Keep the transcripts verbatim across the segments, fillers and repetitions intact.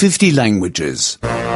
fifty languages.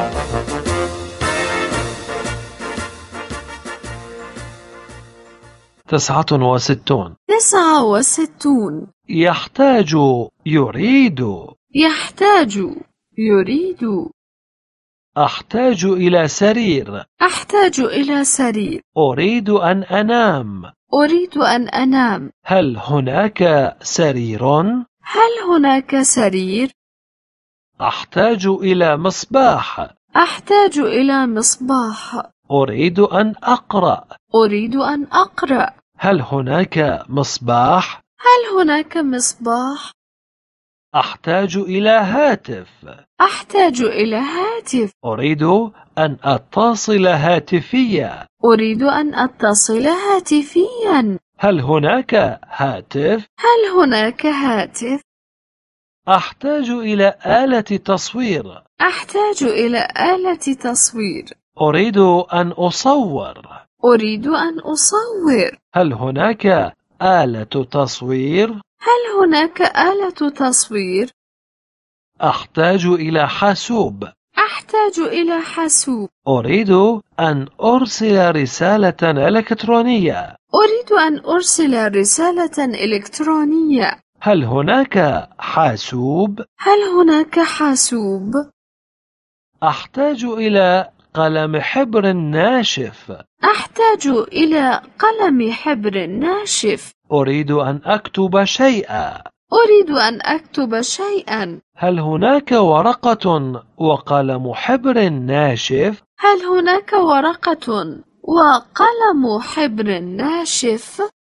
تسعة وستون. تسعة وستون. يحتاج. يريد. يحتاج. يريد. أحتاج إلى سرير. أحتاج إلى سرير. أريد أن أنام. أريد أن أنام. هل هناك سرير؟ هل هناك سرير؟ أحتاج إلى مصباح. أحتاج إلى مصباح. أريد أن أقرأ. أريد أن أقرأ. هل هناك مصباح؟ هل هناك مصباح؟ أحتاج إلى هاتف. أحتاج إلى هاتف. أريد أن أتصل هاتفيا. أريد أن أتصل هاتفيا. هل هناك هاتف؟ هل هناك هاتف؟ أحتاج إلى آلة تصوير. أحتاج إلى آلة تصوير. أريد أن أصور. أريد أن أصور. هل هناك آلة تصوير؟ هل هناك آلة تصوير؟ أحتاج إلى حاسوب. أحتاج إلى حاسوب. أريد أن أرسل رسالة إلكترونية. أريد أن أرسل رسالة إلكترونية. هل هناك حاسوب؟ هل هناك حاسوب؟ أحتاج إلى قلم حبر ناشف. أحتاج إلى قلم حبر ناشف. أريد أن أكتب شيئا. أريد أن أكتب شيئا. هل هناك ورقة وقلم حبر ناشف؟ هل هناك ورقة وقلم حبر ناشف؟